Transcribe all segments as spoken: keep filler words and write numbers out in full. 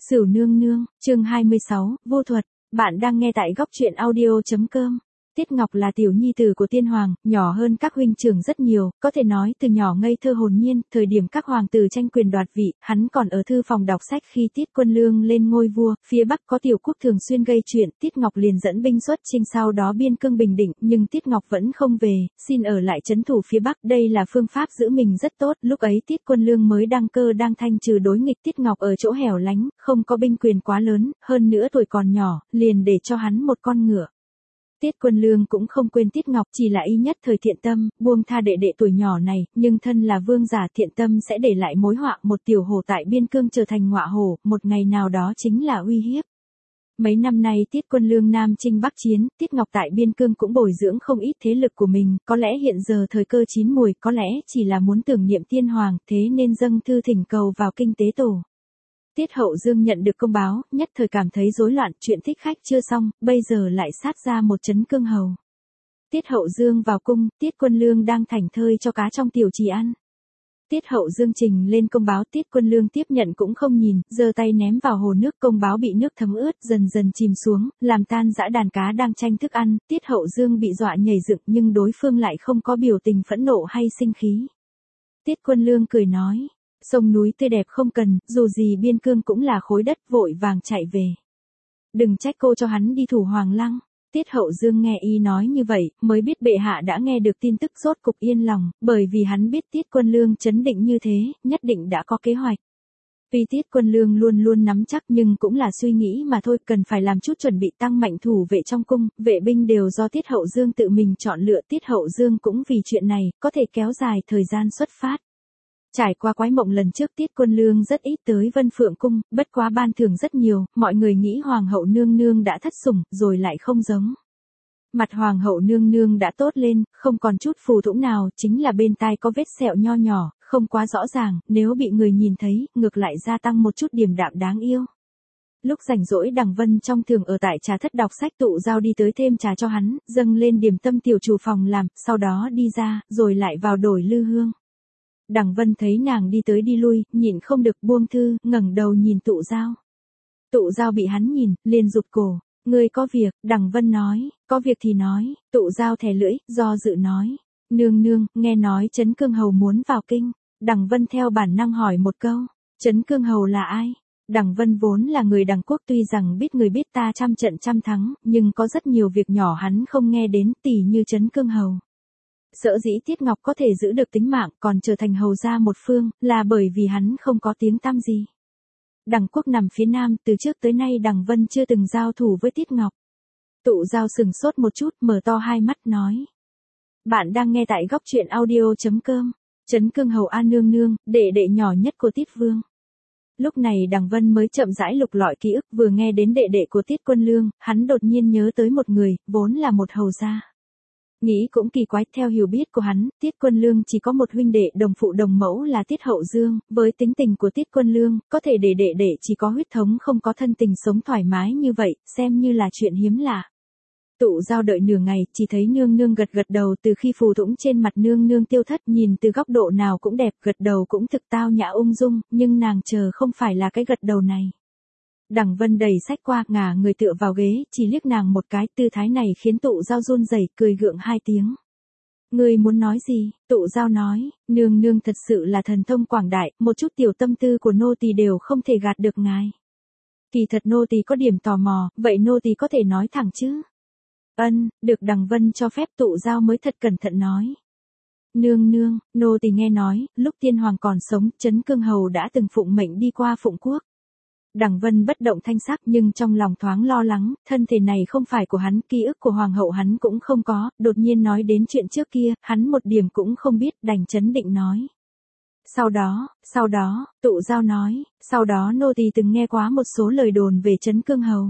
Sửu nương nương, chương hai mươi sáu, vô thuật, bạn đang nghe tại góc truyện audio.com. Tiết Ngọc là tiểu nhi tử của tiên hoàng, nhỏ hơn các huynh trưởng rất nhiều, có thể nói từ nhỏ ngây thơ hồn nhiên, thời điểm các hoàng tử tranh quyền đoạt vị, hắn còn ở thư phòng đọc sách khi Tiết Quân Lương lên ngôi vua, phía Bắc có tiểu quốc thường xuyên gây chuyện, Tiết Ngọc liền dẫn binh xuất chinh, sau đó biên cương bình định, nhưng Tiết Ngọc vẫn không về, xin ở lại trấn thủ phía Bắc, đây là phương pháp giữ mình rất tốt, lúc ấy Tiết Quân Lương mới đăng cơ đang thanh trừ đối nghịch, Tiết Ngọc ở chỗ hẻo lánh, không có binh quyền quá lớn, hơn nữa tuổi còn nhỏ, liền để cho hắn một con ngựa. Tiết Quân Lương cũng không quên Tiết Ngọc, chỉ là y nhất thời thiện tâm, buông tha đệ đệ tuổi nhỏ này, nhưng thân là vương giả thiện tâm sẽ để lại mối họa, một tiểu hồ tại biên cương trở thành ngọa hổ, một ngày nào đó chính là uy hiếp. Mấy năm nay Tiết Quân Lương Nam chinh Bắc chiến, Tiết Ngọc tại biên cương cũng bồi dưỡng không ít thế lực của mình, có lẽ hiện giờ thời cơ chín mùi, có lẽ chỉ là muốn tưởng niệm tiên hoàng, thế nên dâng thư thỉnh cầu vào kinh tế tổ. Tiết Hậu Dương nhận được công báo, nhất thời cảm thấy rối loạn, chuyện thích khách chưa xong, bây giờ lại sát ra một chấn cương hầu. Tiết Hậu Dương vào cung, Tiết Quân Lương đang thảnh thơi cho cá trong tiểu trì ăn. Tiết Hậu Dương trình lên công báo, Tiết Quân Lương tiếp nhận cũng không nhìn, giơ tay ném vào hồ nước, công báo bị nước thấm ướt, dần dần chìm xuống, làm tan dã đàn cá đang tranh thức ăn, Tiết Hậu Dương bị dọa nhảy dựng nhưng đối phương lại không có biểu tình phẫn nộ hay sinh khí. Tiết Quân Lương cười nói. Sông núi tươi đẹp không cần, dù gì biên cương cũng là khối đất, vội vàng chạy về. Đừng trách cô cho hắn đi thủ Hoàng Lăng. Tiết Hậu Dương nghe y nói như vậy, mới biết bệ hạ đã nghe được tin tức, rốt cục yên lòng, bởi vì hắn biết Tiết Quân Lương trấn định như thế, nhất định đã có kế hoạch. Tuy Tiết Quân Lương luôn luôn nắm chắc nhưng cũng là suy nghĩ mà thôi, cần phải làm chút chuẩn bị tăng mạnh thủ vệ trong cung, vệ binh đều do Tiết Hậu Dương tự mình chọn lựa, Tiết Hậu Dương cũng vì chuyện này, có thể kéo dài thời gian xuất phát. Trải qua quái mộng lần trước Tiết Quân Lương rất ít tới Vân Phượng Cung, bất quá ban thưởng rất nhiều, mọi người nghĩ Hoàng hậu nương nương đã thất sủng, rồi lại không giống. Mặt Hoàng hậu nương nương đã tốt lên, không còn chút phù thủng nào, chính là bên tai có vết sẹo nho nhỏ, không quá rõ ràng, nếu bị người nhìn thấy, ngược lại gia tăng một chút điềm đạm đáng yêu. Lúc rảnh rỗi Đằng Vân trong thường ở tại trà thất đọc sách, Tụ Giao đi tới thêm trà cho hắn, dâng lên điểm tâm tiểu chủ phòng làm, sau đó đi ra, rồi lại vào đổi lư hương. Đằng Vân thấy nàng đi tới đi lui, nhịn không được buông thư, ngẩng đầu nhìn Tụ Giao. Tụ Giao bị hắn nhìn, liền rụt cổ, ngươi có việc, Đằng Vân nói, có việc thì nói, Tụ Giao thè lưỡi, do dự nói, nương nương, nghe nói Trấn Cương Hầu muốn vào kinh, Đằng Vân theo bản năng hỏi một câu, Trấn Cương Hầu là ai? Đằng Vân vốn là người Đằng Quốc, tuy rằng biết người biết ta trăm trận trăm thắng, nhưng có rất nhiều việc nhỏ hắn không nghe đến, tỉ như Trấn Cương Hầu. Sở dĩ Tiết Ngọc có thể giữ được tính mạng còn trở thành hầu gia một phương, là bởi vì hắn không có tiếng tăm gì. Đằng Quốc nằm phía nam, từ trước tới nay Đằng Vân chưa từng giao thủ với Tiết Ngọc. Tụ Giao sừng sốt một chút, mở to hai mắt nói. Bạn đang nghe tại góc truyện audio.com. Trấn Cương Hầu A nương nương, đệ đệ nhỏ nhất của Tiết Vương. Lúc này Đằng Vân mới chậm rãi lục lọi ký ức, vừa nghe đến đệ đệ của Tiết Quân Lương, hắn đột nhiên nhớ tới một người, vốn là một hầu gia. Nghĩ cũng kỳ quái, theo hiểu biết của hắn, Tiết Quân Lương chỉ có một huynh đệ đồng phụ đồng mẫu là Tiết Hậu Dương, với tính tình của Tiết Quân Lương, có thể để đệ đệ chỉ có huyết thống không có thân tình sống thoải mái như vậy, xem như là chuyện hiếm lạ. Tụ Giao đợi nửa ngày, chỉ thấy nương nương gật gật đầu, từ khi phù thủng trên mặt nương nương tiêu thất, nhìn từ góc độ nào cũng đẹp, gật đầu cũng thực tao nhã ung dung, nhưng nàng chờ không phải là cái gật đầu này. Đằng Vân đẩy sách qua, ngả người tựa vào ghế, chỉ liếc nàng một cái, tư thái này khiến Tụ Giao run rẩy, cười gượng hai tiếng. Ngươi muốn nói gì? Tụ Giao nói, nương nương thật sự là thần thông quảng đại, một chút tiểu tâm tư của nô tỳ đều không thể gạt được ngài. Kỳ thật nô tỳ có điểm tò mò, vậy nô tỳ có thể nói thẳng chứ? Ân, được. Đằng Vân cho phép, Tụ Giao mới thật cẩn thận nói. Nương nương, nô tỳ nghe nói, lúc tiên hoàng còn sống, Trấn Cương Hầu đã từng phụng mệnh đi qua Phụng Quốc. Đằng Vân bất động thanh sắc nhưng trong lòng thoáng lo lắng, thân thể này không phải của hắn, ký ức của hoàng hậu hắn cũng không có, đột nhiên nói đến chuyện trước kia, hắn một điểm cũng không biết, đành chấn định nói. Sau đó, sau đó, Tụ Giao nói, sau đó nô tỳ từng nghe quá một số lời đồn về Trấn Cương Hầu.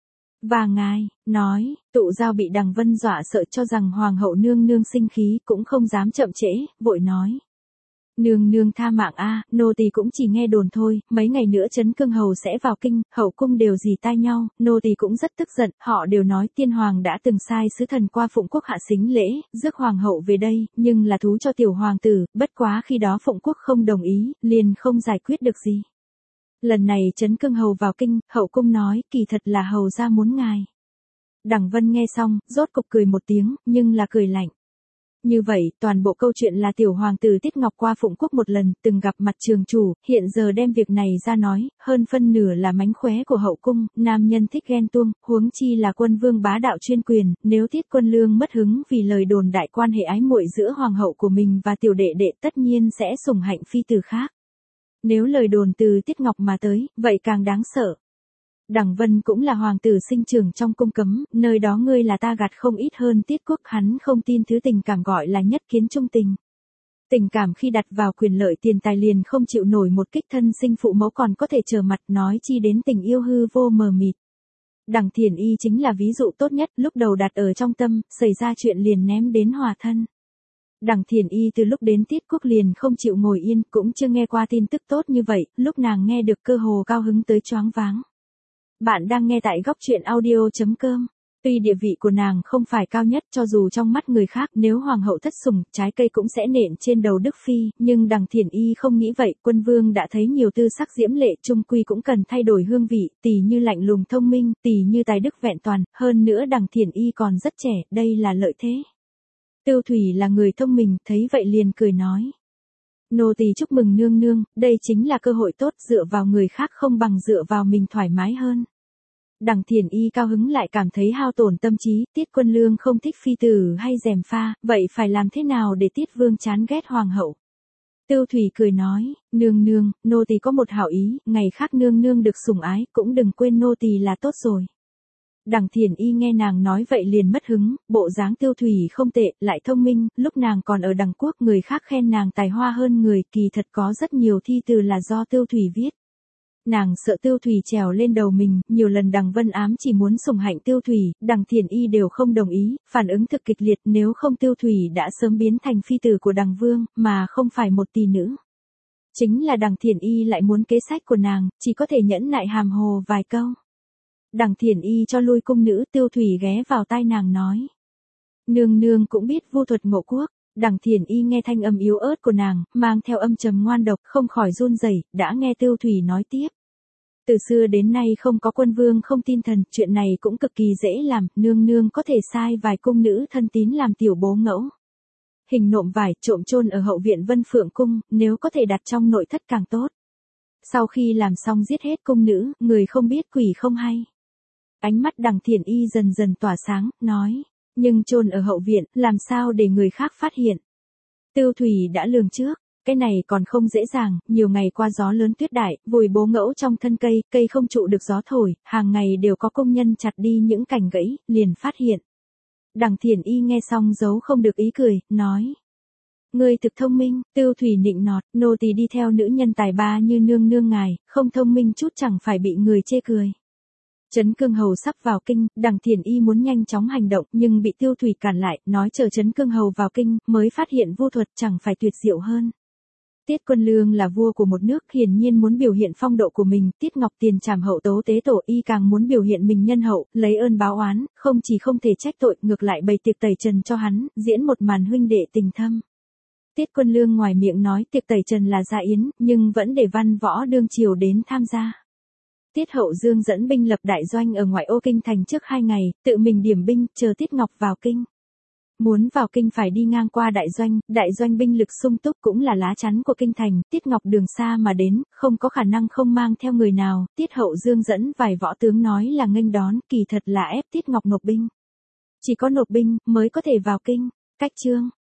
Và ngài, nói, Tụ Giao bị Đằng Vân dọa sợ cho rằng hoàng hậu nương nương sinh khí, cũng không dám chậm trễ, vội nói. Nương nương tha mạng a, nô tỳ cũng chỉ nghe đồn thôi, mấy ngày nữa Trấn Cương Hầu sẽ vào kinh, hậu cung đều dì tai nhau, nô tỳ cũng rất tức giận, họ đều nói tiên hoàng đã từng sai sứ thần qua Phụng Quốc hạ xính lễ, rước hoàng hậu về đây, nhưng là thú cho tiểu hoàng tử, bất quá khi đó Phụng Quốc không đồng ý, liền không giải quyết được gì. Lần này Trấn Cương Hầu vào kinh, hậu cung nói, kỳ thật là hầu gia muốn ngài. Đằng Vân nghe xong, rốt cục cười một tiếng, nhưng là cười lạnh. Như vậy, toàn bộ câu chuyện là tiểu hoàng tử Tiết Ngọc qua Phụng Quốc một lần, từng gặp mặt trường chủ, hiện giờ đem việc này ra nói, hơn phân nửa là mánh khóe của hậu cung, nam nhân thích ghen tuông, huống chi là quân vương bá đạo chuyên quyền, nếu Tiết Quân Lương mất hứng vì lời đồn đại quan hệ ái muội giữa hoàng hậu của mình và tiểu đệ đệ tất nhiên sẽ sủng hạnh phi tử khác. Nếu lời đồn từ Tiết Ngọc mà tới, vậy càng đáng sợ. Đằng Vân cũng là hoàng tử sinh trưởng trong cung cấm, nơi đó ngươi là ta gạt không ít hơn Tiết Quốc, hắn không tin thứ tình cảm gọi là nhất kiến trung tình. Tình cảm khi đặt vào quyền lợi tiền tài liền không chịu nổi một kích, thân sinh phụ mẫu còn có thể trở mặt, nói chi đến tình yêu hư vô mờ mịt. Đằng Thiển Y chính là ví dụ tốt nhất, lúc đầu đặt ở trong tâm, xảy ra chuyện liền ném đến hòa thân. Đằng Thiển Y từ lúc đến Tiết Quốc liền không chịu ngồi yên, cũng chưa nghe qua tin tức tốt như vậy, lúc nàng nghe được cơ hồ cao hứng tới choáng váng. Bạn đang nghe tại góc truyện audio chấm com. Tuy địa vị của nàng không phải cao nhất, cho dù trong mắt người khác nếu hoàng hậu thất sủng, trái cây cũng sẽ nện trên đầu Đức Phi, nhưng Đằng Thiển Y không nghĩ vậy, quân vương đã thấy nhiều tư sắc diễm lệ, chung quy cũng cần thay đổi hương vị, tỉ như lạnh lùng thông minh, tỉ như tài đức vẹn toàn, hơn nữa Đằng Thiển Y còn rất trẻ, đây là lợi thế. Tiêu Thủy là người thông minh, thấy vậy liền cười nói. Nô tỳ chúc mừng nương nương, đây chính là cơ hội tốt, dựa vào người khác không bằng dựa vào mình thoải mái hơn. Đằng Thiển Y cao hứng lại cảm thấy hao tổn tâm trí, Tiết Quân Lương không thích phi tử hay gièm pha, vậy phải làm thế nào để Tiết Vương chán ghét hoàng hậu? Tiêu Thủy cười nói, nương nương, nô tỳ có một hảo ý, ngày khác nương nương được sủng ái, cũng đừng quên nô tỳ là tốt rồi. Đằng Thiển Y nghe nàng nói vậy liền mất hứng, bộ dáng Tiêu Thủy không tệ, lại thông minh, lúc nàng còn ở Đằng Quốc người khác khen nàng tài hoa hơn người, kỳ thật có rất nhiều thi từ là do Tiêu Thủy viết. Nàng sợ Tiêu Thủy trèo lên đầu mình, nhiều lần Đằng Vân ám chỉ muốn sủng hạnh Tiêu Thủy, Đằng Thiển Y đều không đồng ý, phản ứng thực kịch liệt, nếu không Tiêu Thủy đã sớm biến thành phi tử của Đằng Vương, mà không phải một tỷ nữ. Chính là Đằng Thiển Y lại muốn kế sách của nàng, chỉ có thể nhẫn nại hàm hồ vài câu. Đằng Thiển Y cho lui cung nữ, Tiêu Thủy ghé vào tai nàng nói. Nương nương cũng biết vu thuật Ngộ Quốc. Đằng Thiển Y nghe thanh âm yếu ớt của nàng, mang theo âm trầm ngoan độc, không khỏi run rẩy, đã nghe Tiêu Thủy nói tiếp. Từ xưa đến nay không có quân vương không tin thần, chuyện này cũng cực kỳ dễ làm, nương nương có thể sai vài cung nữ thân tín làm tiểu bố ngẫu. Hình nộm vải, trộm chôn ở hậu viện Vân Phượng Cung, nếu có thể đặt trong nội thất càng tốt. Sau khi làm xong giết hết cung nữ, người không biết quỷ không hay. Ánh mắt Đằng Thiển Y dần dần tỏa sáng, nói. Nhưng chôn ở hậu viện, làm sao để người khác phát hiện? Tiêu Thủy đã lường trước, cái này còn không dễ dàng, nhiều ngày qua gió lớn tuyết đại, vùi bố ngẫu trong thân cây, cây không trụ được gió thổi, hàng ngày đều có công nhân chặt đi những cành gãy, liền phát hiện. Đằng Thiển Y nghe xong giấu không được ý cười, nói. Ngươi thực thông minh, Tiêu Thủy nịnh nọt, nô tỳ đi theo nữ nhân tài ba như nương nương ngài, không thông minh chút chẳng phải bị người chê cười. Trấn Cương Hầu sắp vào kinh, Đằng Thiển Y muốn nhanh chóng hành động nhưng bị Tiêu Thủy cản lại, nói chờ Trấn Cương Hầu vào kinh, mới phát hiện vu thuật chẳng phải tuyệt diệu hơn. Tiết Quân Lương là vua của một nước, hiển nhiên muốn biểu hiện phong độ của mình, Tiết Ngọc tiền trảm hậu tố tế tổ, y càng muốn biểu hiện mình nhân hậu, lấy ơn báo oán, không chỉ không thể trách tội, ngược lại bày tiệc tẩy trần cho hắn, diễn một màn huynh đệ tình thâm. Tiết Quân Lương ngoài miệng nói tiệc tẩy trần là gia yến, nhưng vẫn để văn võ đương triều đến tham gia. Tiết Hậu Dương dẫn binh lập đại doanh ở ngoại ô kinh thành trước hai ngày, tự mình điểm binh, chờ Tiết Ngọc vào kinh. Muốn vào kinh phải đi ngang qua đại doanh, đại doanh binh lực sung túc cũng là lá chắn của kinh thành, Tiết Ngọc đường xa mà đến, không có khả năng không mang theo người nào, Tiết Hậu Dương dẫn vài võ tướng nói là nghênh đón, kỳ thật là ép Tiết Ngọc nộp binh. Chỉ có nộp binh, mới có thể vào kinh. Cách chương